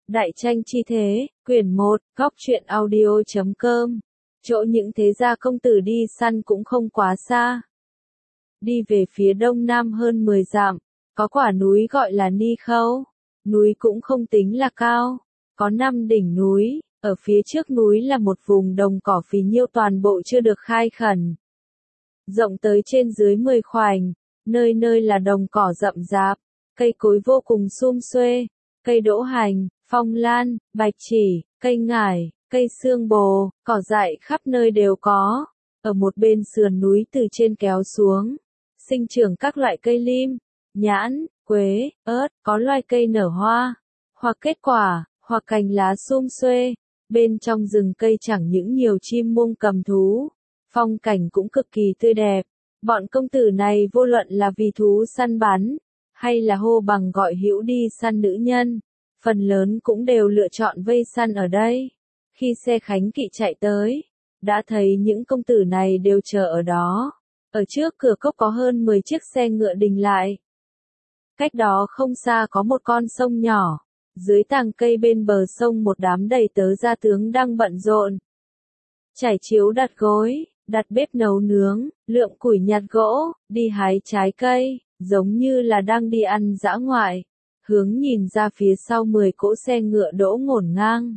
Đại tranh chi thế, quyển 1, góc truyện audio.com. Chỗ những thế gia công tử đi săn cũng không quá xa. Đi về phía đông nam hơn 10 dặm, có quả núi gọi là Ni Khâu. Núi cũng không tính là cao, có 5 đỉnh núi, ở phía trước núi là một vùng đồng cỏ phì nhiêu toàn bộ chưa được khai khẩn. Rộng tới trên dưới 10 khoảnh, nơi nơi là đồng cỏ rậm rạp, cây cối vô cùng sum xuê, cây đỗ hành, phong lan, bạch chỉ, cây ngải, cây xương bồ, cỏ dại khắp nơi đều có. Ở một bên sườn núi từ trên kéo xuống, sinh trưởng các loại cây lim, nhãn, quế, ớt, có loài cây nở hoa, hoặc kết quả, hoặc cành lá sum xuê. Bên trong rừng cây chẳng những nhiều chim muông cầm thú, phong cảnh cũng cực kỳ tươi đẹp. Bọn công tử này vô luận là vì thú săn bắn, hay là hô bằng gọi hữu đi săn nữ nhân, phần lớn cũng đều lựa chọn vây săn ở đây. Khi xe khánh kỵ chạy tới, đã thấy những công tử này đều chờ ở đó. Ở trước cửa cốc có hơn 10 chiếc xe ngựa đình lại. Cách đó không xa có một con sông nhỏ, dưới tàng cây bên bờ sông một đám đầy tớ gia tướng đang bận rộn. Trải chiếu đặt gối, đặt bếp nấu nướng, lượm củi nhặt gỗ, đi hái trái cây, giống như là đang đi ăn dã ngoại. Hướng nhìn ra phía sau 10 cỗ xe ngựa đỗ ngổn ngang.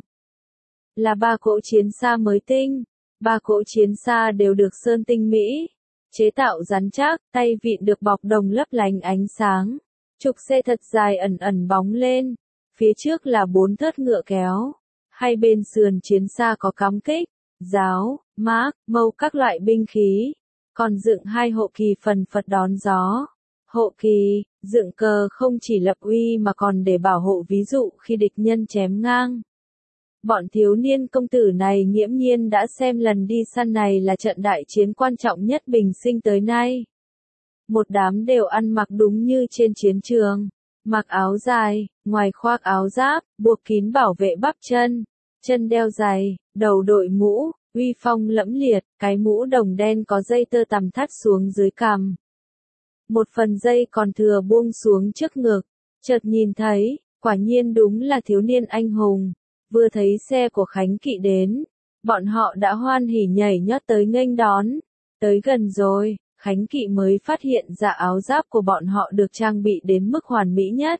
Là 3 cỗ chiến xa mới tinh, 3 cỗ chiến xa đều được sơn tinh mỹ, chế tạo rắn chắc, tay vịn được bọc đồng lấp lánh ánh sáng. Trục xe thật dài ẩn ẩn bóng lên, phía trước là 4 thớt ngựa kéo, hai bên sườn chiến xa có cắm kích, giáo, mác, mâu các loại binh khí, còn dựng 2 hộ kỳ phần phật đón gió. Hộ kỳ, dựng cờ không chỉ lập uy mà còn để bảo hộ ví dụ khi địch nhân chém ngang. Bọn thiếu niên công tử này nghiễm nhiên đã xem lần đi săn này là trận đại chiến quan trọng nhất bình sinh tới nay. Một đám đều ăn mặc đúng như trên chiến trường, mặc áo dài, ngoài khoác áo giáp, buộc kín bảo vệ bắp chân, chân đeo giày, đầu đội mũ, uy phong lẫm liệt, cái mũ đồng đen có dây tơ tằm thắt xuống dưới cằm. Một phần dây còn thừa buông xuống trước ngực, chợt nhìn thấy, quả nhiên đúng là thiếu niên anh hùng. Vừa thấy xe của Khánh Kỵ đến, bọn họ đã hoan hỉ nhảy nhót tới nghênh đón. Tới gần rồi, Khánh Kỵ mới phát hiện ra áo giáp của bọn họ được trang bị đến mức hoàn mỹ nhất.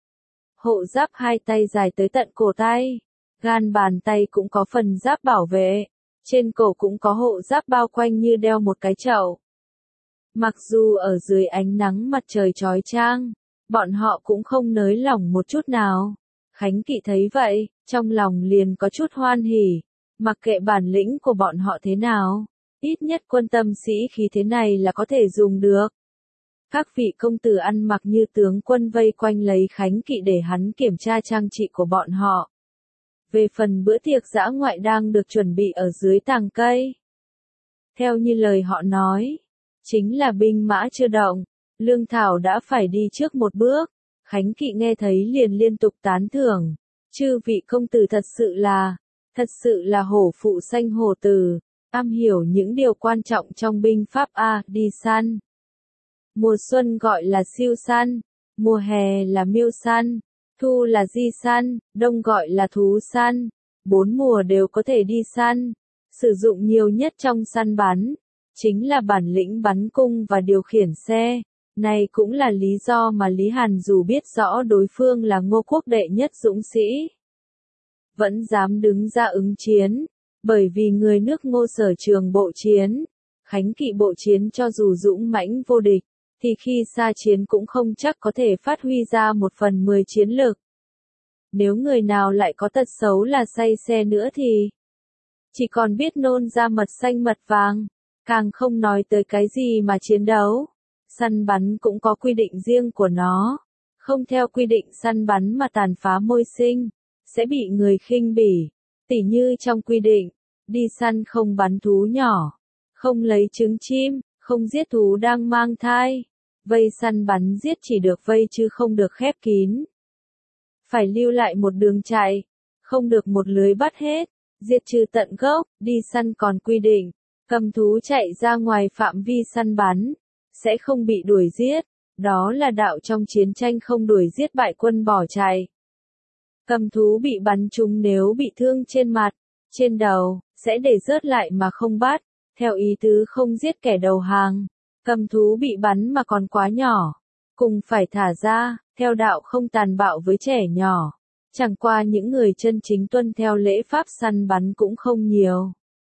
Hộ giáp 2 tay dài tới tận cổ tay, gan bàn tay cũng có phần giáp bảo vệ, trên cổ cũng có hộ giáp bao quanh như đeo một cái chậu. Mặc dù ở dưới ánh nắng mặt trời chói chang, bọn họ cũng không nới lỏng một chút nào. Khánh Kỵ thấy vậy, trong lòng liền có chút hoan hỉ, mặc kệ bản lĩnh của bọn họ thế nào, ít nhất quân tâm sĩ khí thế này là có thể dùng được. Các vị công tử ăn mặc như tướng quân vây quanh lấy Khánh Kỵ để hắn kiểm tra trang trị của bọn họ. Về phần bữa tiệc dã ngoại đang được chuẩn bị ở dưới tàng cây. Theo như lời họ nói, chính là binh mã chưa động, lương thảo đã phải đi trước một bước. Khánh Kỵ nghe thấy liền liên tục tán thưởng, chư vị công tử thật sự là hổ phụ xanh hổ tử, am hiểu những điều quan trọng trong binh pháp đi săn. Mùa xuân gọi là siêu săn, mùa hè là miêu săn, thu là di săn, đông gọi là thú săn, 4 mùa đều có thể đi săn. Sử dụng nhiều nhất trong săn bắn, chính là bản lĩnh bắn cung và điều khiển xe. Này cũng là lý do mà Lý Hàn dù biết rõ đối phương là Ngô quốc đệ nhất dũng sĩ, vẫn dám đứng ra ứng chiến, bởi vì người nước Ngô sở trường bộ chiến. Khánh Kỵ bộ chiến cho dù dũng mãnh vô địch, thì khi xa chiến cũng không chắc có thể phát huy ra 1/10 chiến lực. Nếu người nào lại có tật xấu là say xe nữa thì chỉ còn biết nôn ra mật xanh mật vàng, càng không nói tới cái gì mà chiến đấu. Săn bắn cũng có quy định riêng của nó, không theo quy định săn bắn mà tàn phá môi sinh, sẽ bị người khinh bỉ. Tỉ như trong quy định, đi săn không bắn thú nhỏ, không lấy trứng chim, không giết thú đang mang thai, vây săn bắn giết chỉ được vây chứ không được khép kín. Phải lưu lại một đường chạy, không được một lưới bắt hết, diệt trừ tận gốc. Đi săn còn quy định, cầm thú chạy ra ngoài phạm vi săn bắn, sẽ không bị đuổi giết, đó là đạo trong chiến tranh không đuổi giết bại quân bỏ chạy. Cầm thú bị bắn trúng nếu bị thương trên mặt, trên đầu, sẽ để rớt lại mà không bắt, theo ý tứ không giết kẻ đầu hàng. Cầm thú bị bắn mà còn quá nhỏ, cùng phải thả ra, theo đạo không tàn bạo với trẻ nhỏ. Chẳng qua những người chân chính tuân theo lễ pháp săn bắn cũng không nhiều.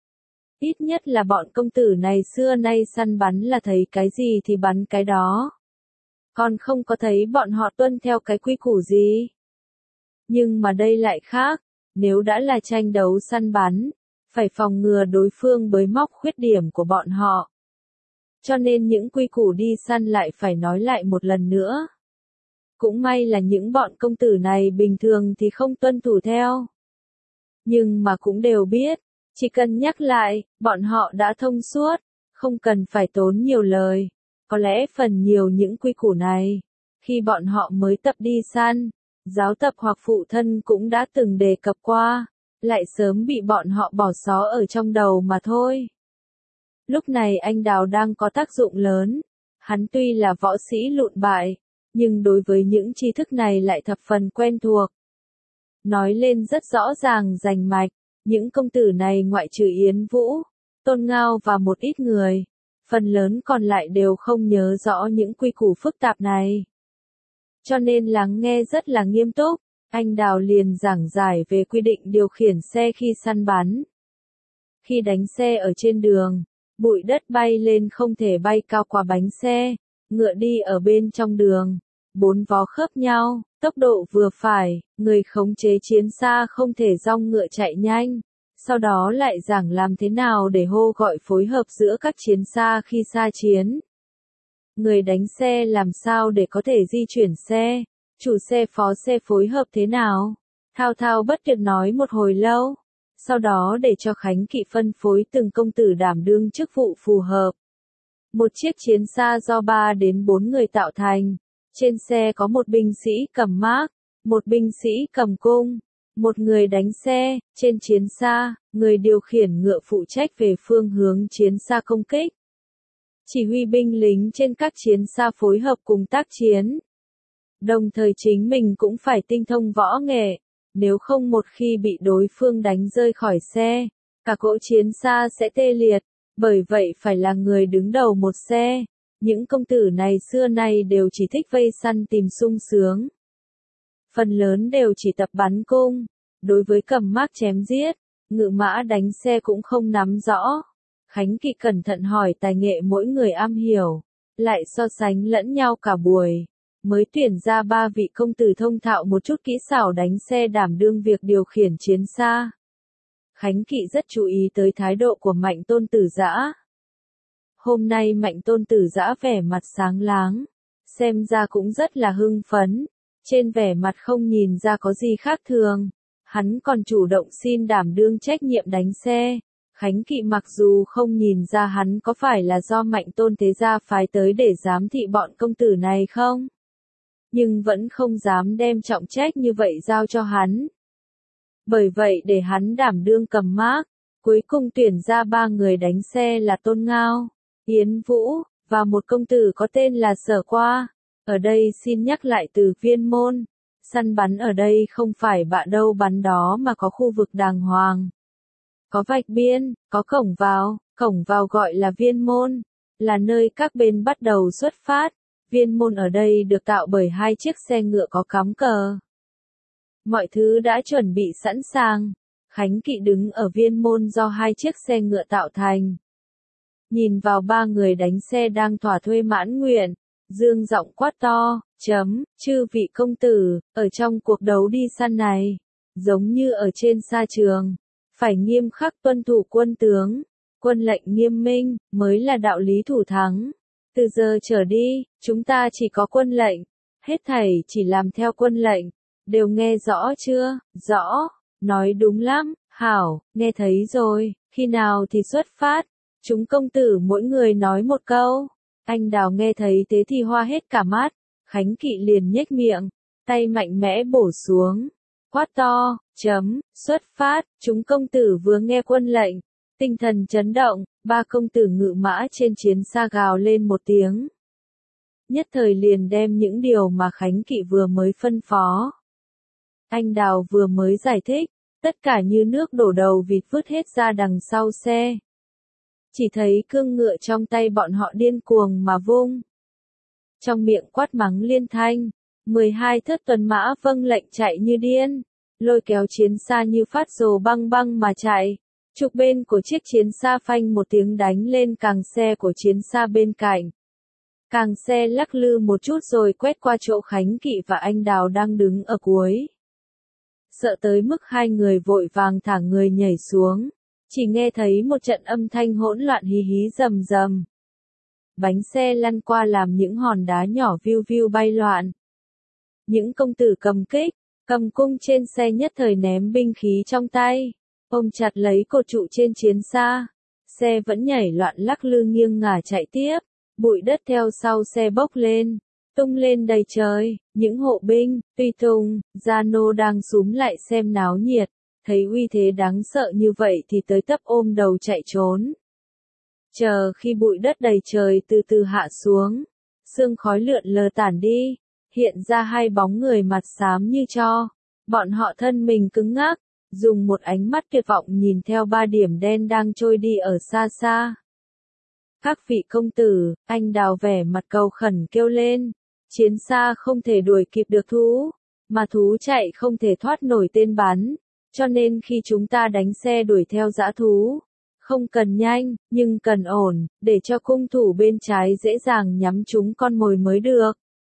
Ít nhất là bọn công tử này xưa nay săn bắn là thấy cái gì thì bắn cái đó. Còn không có thấy bọn họ tuân theo cái quy củ gì. Nhưng mà đây lại khác, nếu đã là tranh đấu săn bắn, phải phòng ngừa đối phương bới móc khuyết điểm của bọn họ. Cho nên những quy củ đi săn lại phải nói lại một lần nữa. Cũng may là những bọn công tử này bình thường thì không tuân thủ theo. Nhưng mà cũng đều biết, chỉ cần nhắc lại, bọn họ đã thông suốt, không cần phải tốn nhiều lời. Có lẽ phần nhiều những quy củ này, khi bọn họ mới tập đi săn, giáo tập hoặc phụ thân cũng đã từng đề cập qua, lại sớm bị bọn họ bỏ xó ở trong đầu mà thôi. Lúc này anh Đào đang có tác dụng lớn, hắn tuy là võ sĩ lụn bại, nhưng đối với những tri thức này lại thập phần quen thuộc. Nói lên rất rõ ràng rành mạch, những công tử này ngoại trừ Yến Vũ, Tôn Ngao và một ít người, phần lớn còn lại đều không nhớ rõ những quy củ phức tạp này. Cho nên lắng nghe rất là nghiêm túc, anh Đào liền giảng giải về quy định điều khiển xe khi săn bắn. Khi đánh xe ở trên đường, bụi đất bay lên không thể bay cao qua bánh xe, ngựa đi ở bên trong đường, bốn vó khớp nhau, tốc độ vừa phải, người khống chế chiến xa không thể dong ngựa chạy nhanh. Sau đó lại giảng làm thế nào để hô gọi phối hợp giữa các chiến xa khi xa chiến. Người đánh xe làm sao để có thể di chuyển xe, chủ xe phó xe phối hợp thế nào. Thao thao bất tuyệt nói một hồi lâu, sau đó để cho Khánh Kỵ phân phối từng công tử đảm đương chức vụ phù hợp. Một chiếc chiến xa do 3 đến 4 người tạo thành, trên xe có một binh sĩ cầm mác, một binh sĩ cầm cung, một người đánh xe, trên chiến xa, người điều khiển ngựa phụ trách về phương hướng chiến xa công kích. Chỉ huy binh lính trên các chiến xa phối hợp cùng tác chiến. Đồng thời chính mình cũng phải tinh thông võ nghệ, nếu không một khi bị đối phương đánh rơi khỏi xe, cả cỗ chiến xa sẽ tê liệt, bởi vậy phải là người đứng đầu một xe. Những công tử này xưa nay đều chỉ thích vây săn tìm sung sướng. Phần lớn đều chỉ tập bắn cung, đối với cầm mác chém giết, ngự mã đánh xe cũng không nắm rõ. Khánh Kỵ cẩn thận hỏi tài nghệ mỗi người am hiểu, lại so sánh lẫn nhau cả buổi, mới tuyển ra 3 vị công tử thông thạo một chút kỹ xảo đánh xe đảm đương việc điều khiển chiến xa. Khánh Kỵ rất chú ý tới thái độ của Mạnh Tôn Tử Dã. Hôm nay Mạnh Tôn Tử Dã vẻ mặt sáng láng, xem ra cũng rất là hưng phấn, trên vẻ mặt không nhìn ra có gì khác thường. Hắn còn chủ động xin đảm đương trách nhiệm đánh xe. Khánh Kỵ mặc dù không nhìn ra hắn có phải là do Mạnh Tôn Thế Gia phái tới để giám thị bọn công tử này không, nhưng vẫn không dám đem trọng trách như vậy giao cho hắn. Bởi vậy để hắn đảm đương cầm mác, cuối cùng tuyển ra 3 người đánh xe là Tôn Ngao, Yến Vũ, và một công tử có tên là Sở Qua. Ở đây xin nhắc lại từ Viên Môn, săn bắn ở đây không phải bạ đâu bắn đó mà có khu vực đàng hoàng. Có vạch biên, có cổng vào gọi là Viên Môn, là nơi các bên bắt đầu xuất phát. Viên Môn ở đây được tạo bởi 2 chiếc xe ngựa có cắm cờ. Mọi thứ đã chuẩn bị sẵn sàng, Khánh Kỵ đứng ở Viên Môn do 2 chiếc xe ngựa tạo thành. Nhìn vào 3 người đánh xe đang thỏa thuê mãn nguyện, dương giọng quát to, chư vị công tử, ở trong cuộc đấu đi săn này, giống như ở trên sa trường, phải nghiêm khắc tuân thủ quân tướng, quân lệnh nghiêm minh, mới là đạo lý thủ thắng. Từ giờ trở đi, chúng ta chỉ có quân lệnh, hết thảy chỉ làm theo quân lệnh, đều nghe rõ chưa? Rõ, nói đúng lắm, hảo, nghe thấy rồi, khi nào thì xuất phát? Chúng công tử mỗi người nói một câu. Anh Đào nghe thấy thế thì hoa hết cả mắt, Khánh Kỵ liền nhếch miệng, tay mạnh mẽ bổ xuống, quát to, xuất phát, chúng công tử vừa nghe quân lệnh, tinh thần chấn động, 3 công tử ngự mã trên chiến xa gào lên một tiếng. Nhất thời liền đem những điều mà Khánh Kỵ vừa mới phân phó Anh Đào vừa mới giải thích, tất cả như nước đổ đầu vịt vứt hết ra đằng sau xe. Chỉ thấy cương ngựa trong tay bọn họ điên cuồng mà vung. Trong miệng quát mắng liên thanh, 12 thất tuần mã vâng lệnh chạy như điên, lôi kéo chiến xa như phát rồ băng băng mà chạy. Trục bên của chiếc chiến xa phanh một tiếng đánh lên càng xe của chiến xa bên cạnh. Càng xe lắc lư một chút rồi quét qua chỗ Khánh Kỵ và anh Đào đang đứng ở cuối. Sợ tới mức hai người vội vàng thả người nhảy xuống, chỉ nghe thấy một trận âm thanh hỗn loạn hí hí rầm rầm. Bánh xe lăn qua làm những hòn đá nhỏ viu viu bay loạn. Những công tử cầm kích, cầm cung trên xe nhất thời ném binh khí trong tay, ôm chặt lấy cột trụ trên chiến xa. Xe vẫn nhảy loạn lắc lư nghiêng ngả chạy tiếp, bụi đất theo sau xe bốc lên, tung lên đầy trời. Những hộ binh, tùy tùng, gia nô đang xúm lại xem náo nhiệt, thấy uy thế đáng sợ như vậy thì tới tấp ôm đầu chạy trốn. Chờ khi bụi đất đầy trời từ từ hạ xuống, sương khói lượn lờ tản đi, hiện ra hai bóng người mặt xám như tro. Bọn họ thân mình cứng ngắc, dùng một ánh mắt tuyệt vọng nhìn theo ba điểm đen đang trôi đi ở xa xa. Các vị công tử, anh Đào vẻ mặt cầu khẩn kêu lên, chiến xa không thể đuổi kịp được thú, mà thú chạy không thể thoát nổi tên bắn, cho nên khi chúng ta đánh xe đuổi theo dã thú, không cần nhanh, nhưng cần ổn, để cho cung thủ bên trái dễ dàng nhắm trúng con mồi mới được.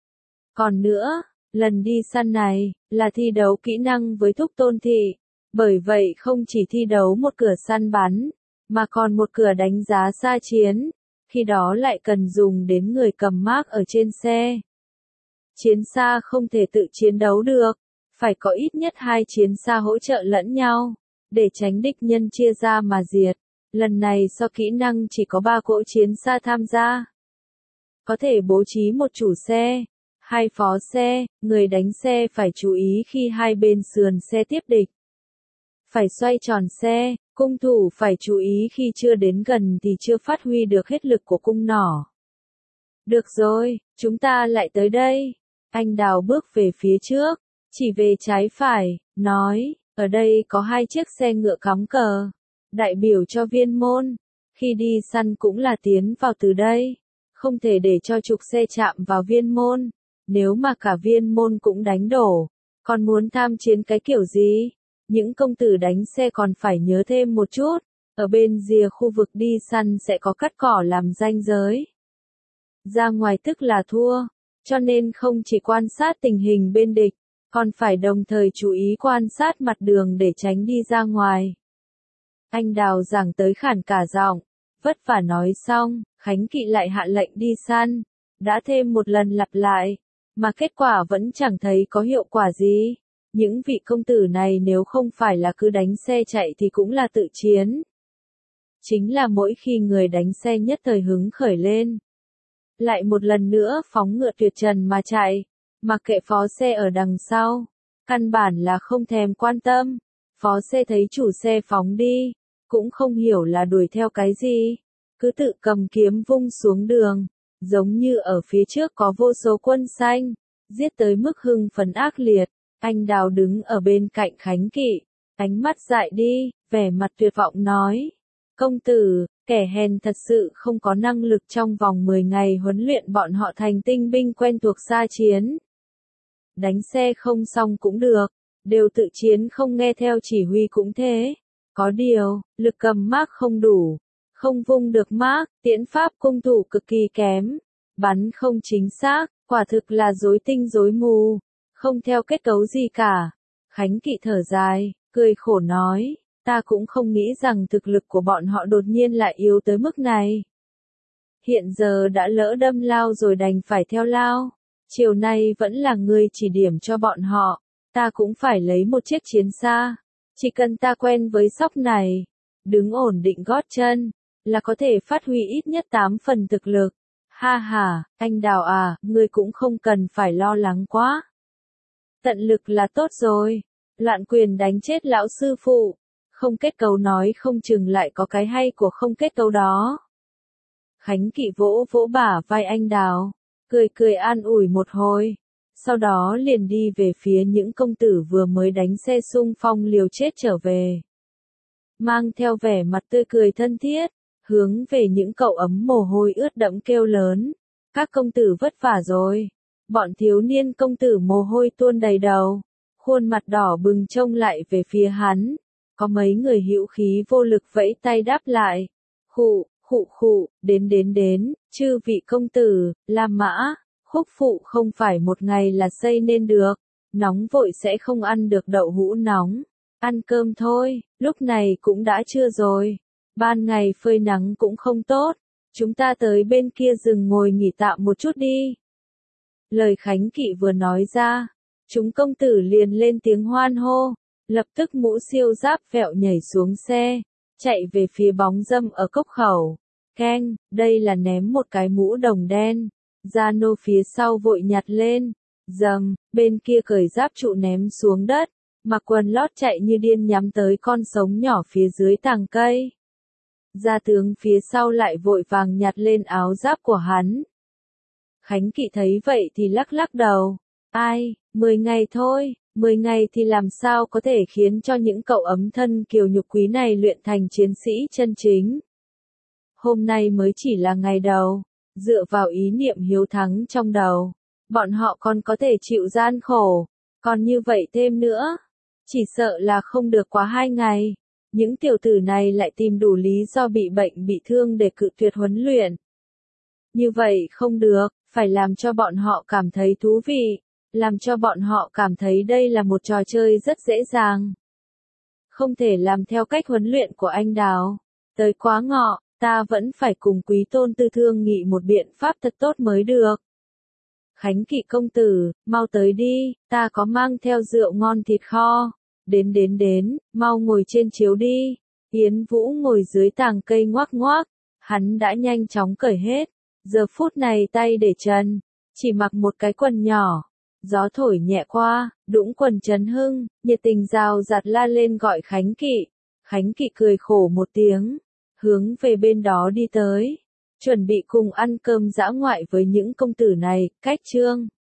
Còn nữa, lần đi săn này, là thi đấu kỹ năng với Thúc Tôn Thị, bởi vậy không chỉ thi đấu một cửa săn bắn, mà còn một cửa đánh giá xa chiến, khi đó lại cần dùng đến người cầm mác ở trên xe. Chiến xa không thể tự chiến đấu được, phải có ít nhất 2 chiến xa hỗ trợ lẫn nhau, để tránh địch nhân chia ra mà diệt. Lần này do kỹ năng chỉ có 3 cỗ chiến xa tham gia. Có thể bố trí một chủ xe, 2 phó xe, người đánh xe phải chú ý khi hai bên sườn xe tiếp địch. Phải xoay tròn xe, cung thủ phải chú ý khi chưa đến gần thì chưa phát huy được hết lực của cung nỏ. Được rồi, chúng ta lại tới đây. Anh Đào bước về phía trước, chỉ về trái phải, nói, ở đây có 2 chiếc xe ngựa cắm cờ, đại biểu cho viên môn. Khi đi săn cũng là tiến vào từ đây, không thể để cho trục xe chạm vào viên môn, nếu mà cả viên môn cũng đánh đổ, còn muốn tham chiến cái kiểu gì? Những công tử đánh xe còn phải nhớ thêm một chút, ở bên rìa khu vực đi săn sẽ có cắt cỏ làm ranh giới. Ra ngoài tức là thua, cho nên không chỉ quan sát tình hình bên địch, còn phải đồng thời chú ý quan sát mặt đường để tránh đi ra ngoài. Anh Đào giảng tới khản cả giọng, vất vả nói xong, Khánh Kỵ lại hạ lệnh đi săn, đã thêm một lần lặp lại, mà kết quả vẫn chẳng thấy có hiệu quả gì. Những vị công tử này nếu không phải là cứ đánh xe chạy thì cũng là tự chiến. Chính là mỗi khi người đánh xe nhất thời hứng khởi lên, lại một lần nữa phóng ngựa tuyệt trần mà chạy, mặc kệ phó xe ở đằng sau, căn bản là không thèm quan tâm. Phó xe thấy chủ xe phóng đi, cũng không hiểu là đuổi theo cái gì, cứ tự cầm kiếm vung xuống đường, giống như ở phía trước có vô số quân xanh, giết tới mức hưng phấn ác liệt. Anh Đào đứng ở bên cạnh Khánh Kỵ, ánh mắt dại đi, vẻ mặt tuyệt vọng nói, công tử, kẻ hèn thật sự không có năng lực trong vòng 10 ngày huấn luyện bọn họ thành tinh binh quen thuộc xa chiến. Đánh xe không xong cũng được, đều tự chiến không nghe theo chỉ huy cũng thế. Có điều, lực cầm mác không đủ, không vung được mác, tiễn pháp cung thủ cực kỳ kém, bắn không chính xác, quả thực là rối tinh rối mù, không theo kết cấu gì cả. Khánh Kỵ thở dài, cười khổ nói, ta cũng không nghĩ rằng thực lực của bọn họ đột nhiên lại yếu tới mức này. Hiện giờ đã lỡ đâm lao rồi đành phải theo lao, chiều nay vẫn là người chỉ điểm cho bọn họ, ta cũng phải lấy một chiếc chiến xa, chỉ cần ta quen với sóc này, đứng ổn định gót chân, là có thể phát huy ít nhất 8 phần thực lực. Ha ha, anh Đào à, ngươi cũng không cần phải lo lắng quá. Tận lực là tốt rồi, loạn quyền đánh chết lão sư phụ, không kết cấu nói không chừng lại có cái hay của không kết cấu đó. Khánh Kỵ vỗ vỗ bả vai anh Đào, cười cười an ủi một hồi, sau đó liền đi về phía những công tử vừa mới đánh xe xung phong liều chết trở về. Mang theo vẻ mặt tươi cười thân thiết, hướng về những cậu ấm mồ hôi ướt đẫm kêu lớn. Các công tử vất vả rồi. Bọn thiếu niên công tử mồ hôi tuôn đầy đầu, khuôn mặt đỏ bừng trông lại về phía hắn. Có mấy người hữu khí vô lực vẫy tay đáp lại. Khụ, khụ khụ, đến, chư vị công tử, La Mã, Khúc Phụ không phải một ngày là xây nên được, nóng vội sẽ không ăn được đậu hũ nóng. Ăn cơm thôi, lúc này cũng đã trưa rồi. Ban ngày phơi nắng cũng không tốt, chúng ta tới bên kia rừng ngồi nghỉ tạm một chút đi. Lời Khánh Kỵ vừa nói ra, chúng công tử liền lên tiếng hoan hô, lập tức mũ siêu giáp vẹo nhảy xuống xe, chạy về phía bóng râm ở cốc khẩu. Keng, đây là ném một cái mũ đồng đen. Gia Nô phía sau vội nhặt lên, dầm, bên kia cởi giáp trụ ném xuống đất, mặc quần lót chạy như điên nhắm tới con sống nhỏ phía dưới tàng cây. Gia tướng phía sau lại vội vàng nhặt lên áo giáp của hắn. Khánh Kỵ thấy vậy thì lắc lắc đầu, ai, 10 ngày thôi, 10 ngày thì làm sao có thể khiến cho những cậu ấm thân kiều nhục quý này luyện thành chiến sĩ chân chính. Hôm nay mới chỉ là ngày đầu, dựa vào ý niệm hiếu thắng trong đầu, bọn họ còn có thể chịu gian khổ, còn như vậy thêm nữa, chỉ sợ là không được quá 2 ngày, những tiểu tử này lại tìm đủ lý do bị bệnh bị thương để cự tuyệt huấn luyện. Như vậy không được, phải làm cho bọn họ cảm thấy thú vị, làm cho bọn họ cảm thấy đây là một trò chơi rất dễ dàng. Không thể làm theo cách huấn luyện của anh Đào. Tới quá ngọ, ta vẫn phải cùng Quý Tôn Tư thương nghị một biện pháp thật tốt mới được. Khánh Kỵ công tử, mau tới đi, ta có mang theo rượu ngon thịt kho. Đến, mau ngồi trên chiếu đi. Yến Vũ ngồi dưới tàng cây ngoác ngoác, hắn đã nhanh chóng cởi hết. Giờ phút này tay để trần, chỉ mặc một cái quần nhỏ. Gió thổi nhẹ qua, đũng quần Trấn Hưng, nhiệt tình rào rạt la lên gọi Khánh Kỵ. Khánh Kỵ cười khổ một tiếng, hướng về bên đó đi tới, chuẩn bị cùng ăn cơm dã ngoại với những công tử này. Cách chương